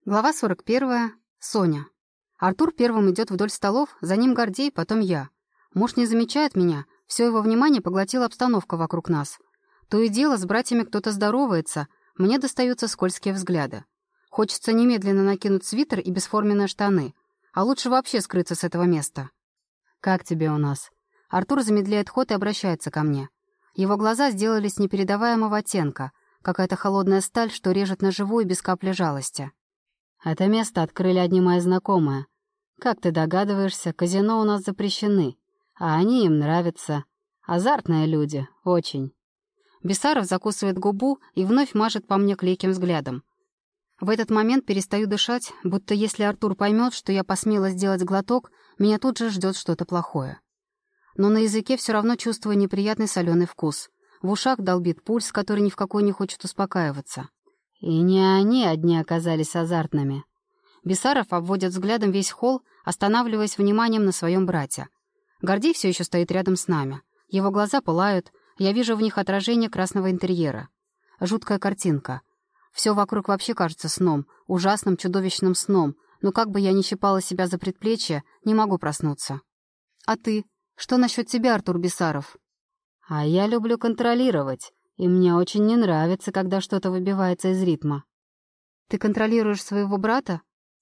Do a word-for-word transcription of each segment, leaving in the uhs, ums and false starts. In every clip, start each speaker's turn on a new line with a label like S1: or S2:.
S1: Глава сорок первая. Соня. Артур первым идет вдоль столов, за ним Гордей, потом я. Муж не замечает меня, все его внимание поглотила обстановка вокруг нас. То и дело, с братьями кто-то здоровается, мне достаются скользкие взгляды. Хочется немедленно накинуть свитер и бесформенные штаны, а лучше вообще скрыться с этого места. «Как тебе у нас?» Артур замедляет ход и обращается ко мне. Его глаза сделались непередаваемого оттенка, какая-то холодная сталь, что режет на живую без капли жалости. Это место открыли одни мои знакомые. Как ты догадываешься, казино у нас запрещены, а они им нравятся. Азартные люди, очень. Бесаров закусывает губу и вновь мажет по мне клейким взглядом. В этот момент перестаю дышать, будто если Артур поймет, что я посмела сделать глоток, меня тут же ждет что-то плохое. Но на языке все равно чувствую неприятный соленый вкус. В ушах долбит пульс, который ни в какой не хочет успокаиваться. И не они одни оказались азартными. Бесаров обводит взглядом весь холл, останавливаясь вниманием на своем брате. Гордей все еще стоит рядом с нами. Его глаза пылают, я вижу в них отражение красного интерьера. Жуткая картинка. Все вокруг вообще кажется сном, ужасным чудовищным сном, но как бы я ни щипала себя за предплечье, не могу проснуться. А ты? Что насчет тебя, Артур Бесаров? А я люблю контролировать. И мне очень не нравится, когда что-то выбивается из ритма. Ты контролируешь своего брата?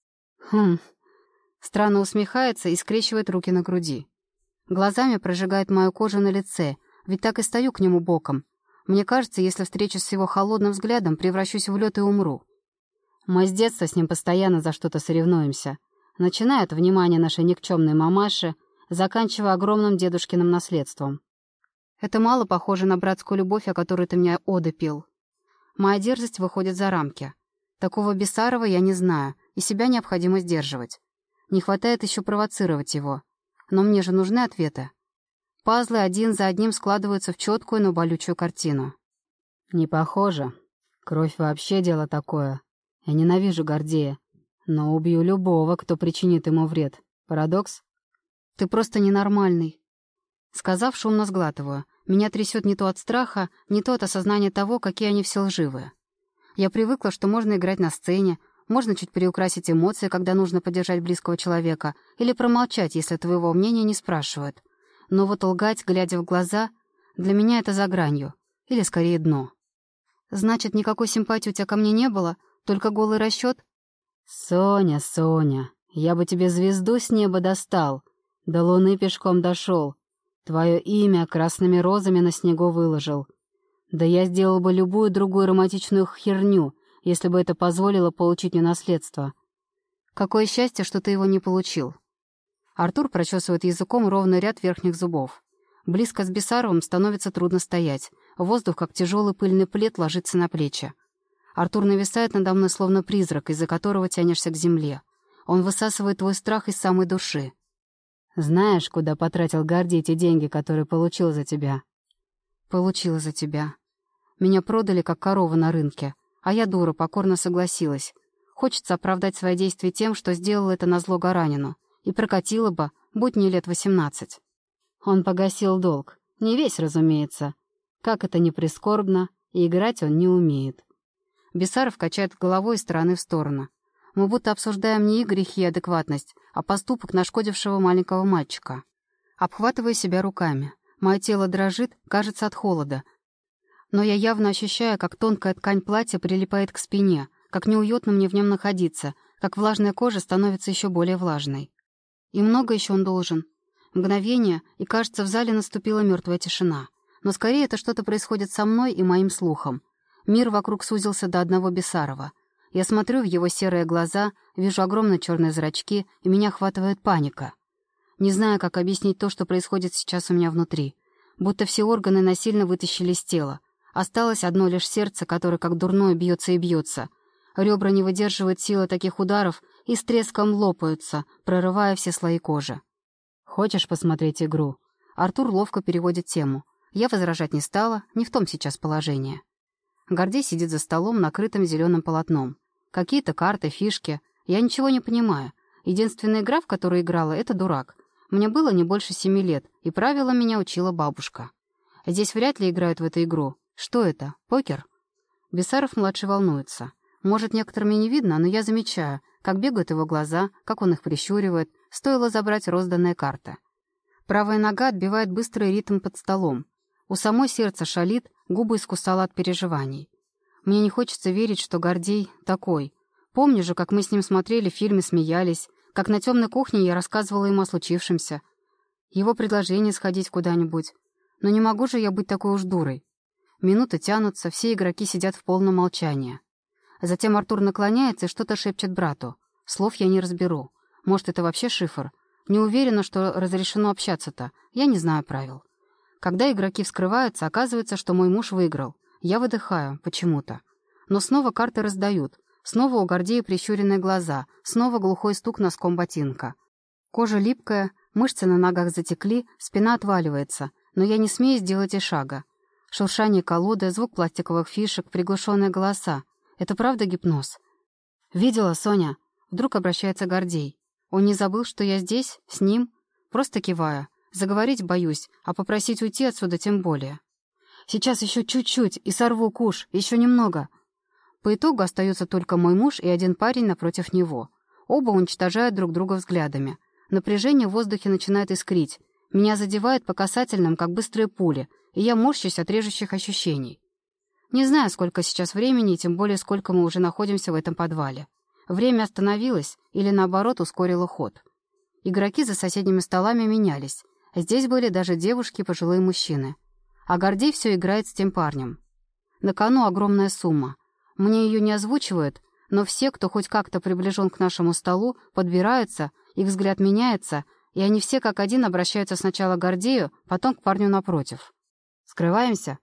S1: Хм. Странно усмехается и скрещивает руки на груди. Глазами прожигает мою кожу на лице, ведь так и стою к нему боком. Мне кажется, если встречусь с его холодным взглядом, превращусь в лед и умру. Мы с детства с ним постоянно за что-то соревнуемся. Начиная от внимания нашей никчемной мамаши, заканчивая огромным дедушкиным наследством. Это мало похоже на братскую любовь, о которой ты мне оды пил. Моя дерзость выходит за рамки. Такого Бесарова я не знаю, и себя необходимо сдерживать. Не хватает еще провоцировать его. Но мне же нужны ответы. Пазлы один за одним складываются в четкую, но болючую картину. Не похоже. Кровь вообще дело такое. Я ненавижу Гордея, но убью любого, кто причинит ему вред. Парадокс? Ты просто ненормальный. Сказав, шумно сглатываю. Меня трясет не то от страха, не то от осознания того, какие они все лживые. Я привыкла, что можно играть на сцене, можно чуть приукрасить эмоции, когда нужно поддержать близкого человека, или промолчать, если твоего мнения не спрашивают. Но вот лгать, глядя в глаза, для меня это за гранью, или скорее дно. Значит, никакой симпатии у тебя ко мне не было, только голый расчет? Соня, Соня, я бы тебе звезду с неба достал, до луны пешком дошел. Твое имя красными розами на снегу выложил. Да я сделал бы любую другую романтичную херню, если бы это позволило получить мне наследство. Какое счастье, что ты его не получил. Артур прочесывает языком ровный ряд верхних зубов. Близко с Бесаровым становится трудно стоять. Воздух, как тяжелый пыльный плед, ложится на плечи. Артур нависает надо мной, словно призрак, из-за которого тянешься к земле. Он высасывает твой страх из самой души. Знаешь, куда потратил Гордей те деньги, которые получил за тебя? Получила за тебя. Меня продали, как корову на рынке, а я, дура, покорно согласилась. Хочется оправдать свои действия тем, что сделала это назло Гаранину, и прокатила бы, будь мне лет восемнадцать. Он погасил долг. Не весь, разумеется. Как это ни прискорбно, и играть он не умеет. Бесаров качает головой из стороны в сторону. Мы будто обсуждаем не их грехи и адекватность, а поступок нашкодившего маленького мальчика. Обхватываю себя руками. Мое тело дрожит, кажется, от холода. Но я явно ощущаю, как тонкая ткань платья прилипает к спине, как неуютно мне в нем находиться, как влажная кожа становится еще более влажной. И много еще он должен. Мгновение, и, кажется, в зале наступила мертвая тишина. Но скорее это что-то происходит со мной и моим слухом. Мир вокруг сузился до одного Бесарова. Я смотрю в его серые глаза, вижу огромные черные зрачки, и меня охватывает паника. Не знаю, как объяснить то, что происходит сейчас у меня внутри. Будто все органы насильно вытащили из тела. Осталось одно лишь сердце, которое как дурное бьется и бьется. Ребра не выдерживают силы таких ударов и с треском лопаются, прорывая все слои кожи. «Хочешь посмотреть игру?» Артур ловко переводит тему. Я возражать не стала, не в том сейчас положение. Гордей сидит за столом, накрытым зеленым полотном. Какие-то карты, фишки. Я ничего не понимаю. Единственная игра, в которую играла, — это дурак. Мне было не больше семи лет, и правила меня учила бабушка. Здесь вряд ли играют в эту игру. Что это? Покер? Бесаров-младший волнуется. Может, некоторым и не видно, но я замечаю, как бегают его глаза, как он их прищуривает, стоило забрать розданные карты. Правая нога отбивает быстрый ритм под столом. У самой сердце шалит, губы искусала от переживаний. Мне не хочется верить, что Гордей такой. Помню же, как мы с ним смотрели фильмы, смеялись, как на темной кухне я рассказывала ему о случившемся. Его предложение сходить куда-нибудь. Но не могу же я быть такой уж дурой. Минуты тянутся, все игроки сидят в полном молчании. Затем Артур наклоняется и что-то шепчет брату. Слов я не разберу. Может, это вообще шифр? Не уверена, что разрешено общаться-то. Я не знаю правил. Когда игроки вскрываются, оказывается, что мой муж выиграл. Я выдыхаю, почему-то. Но снова карты раздают. Снова у Гордея прищуренные глаза. Снова глухой стук носком ботинка. Кожа липкая, мышцы на ногах затекли, спина отваливается. Но я не смею сделать и шага. Шуршание колоды, звук пластиковых фишек, приглушенные голоса. Это правда гипноз? «Видела, Соня?» Вдруг обращается Гордей. Он не забыл, что я здесь, с ним? Просто киваю. Заговорить боюсь, а попросить уйти отсюда тем более. Сейчас еще чуть-чуть, и сорву куш, еще немного. По итогу остается только мой муж и один парень напротив него. Оба уничтожают друг друга взглядами. Напряжение в воздухе начинает искрить. Меня задевает по касательным, как быстрые пули, и я морщусь от режущих ощущений. Не знаю, сколько сейчас времени, и тем более, сколько мы уже находимся в этом подвале. Время остановилось или, наоборот, ускорило ход. Игроки за соседними столами менялись. Здесь были даже девушки и пожилые мужчины. А Гордей все играет с тем парнем. На кону огромная сумма. Мне ее не озвучивают, но все, кто хоть как-то приближен к нашему столу, подбираются, их взгляд меняется, и они все как один обращаются сначала к Гордею, потом к парню напротив. «Скрываемся?»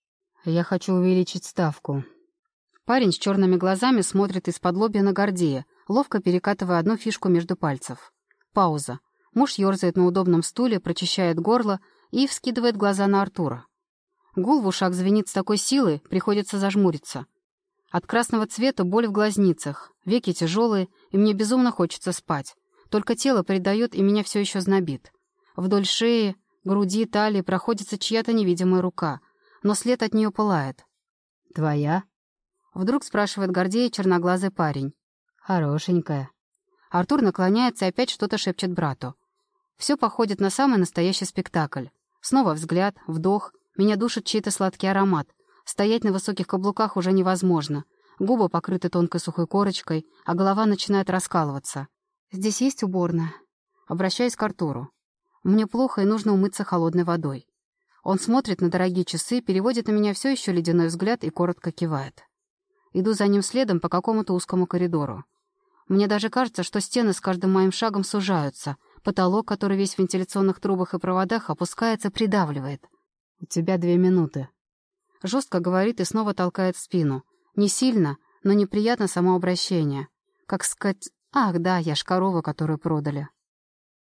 S1: «Я хочу увеличить ставку». Парень с черными глазами смотрит из-под лобья на Гордея, ловко перекатывая одну фишку между пальцев. Пауза. Муж ерзает на удобном стуле, прочищает горло и вскидывает глаза на Артура. Гул в ушах звенит с такой силой, приходится зажмуриться. От красного цвета боль в глазницах, веки тяжелые, и мне безумно хочется спать. Только тело предает, и меня все еще знобит. Вдоль шеи, груди, талии проходится чья-то невидимая рука, но след от нее пылает. «Твоя?» Вдруг спрашивает Гордея черноглазый парень. «Хорошенькая». Артур наклоняется и опять что-то шепчет брату. Все походит на самый настоящий спектакль. Снова взгляд, вдох, меня душит чей-то сладкий аромат. Стоять на высоких каблуках уже невозможно. Губы покрыты тонкой сухой корочкой, а голова начинает раскалываться. «Здесь есть уборная?» Обращаюсь к Артуру. Мне плохо и нужно умыться холодной водой. Он смотрит на дорогие часы, переводит на меня все еще ледяной взгляд и коротко кивает. Иду за ним следом по какому-то узкому коридору. Мне даже кажется, что стены с каждым моим шагом сужаются. Потолок, который весь в вентиляционных трубах и проводах, опускается, придавливает. «У тебя две минуты». Жестко говорит и снова толкает в спину. Не сильно, но неприятно само обращение. Как сказать... Ах, да, я ж корова, которую продали.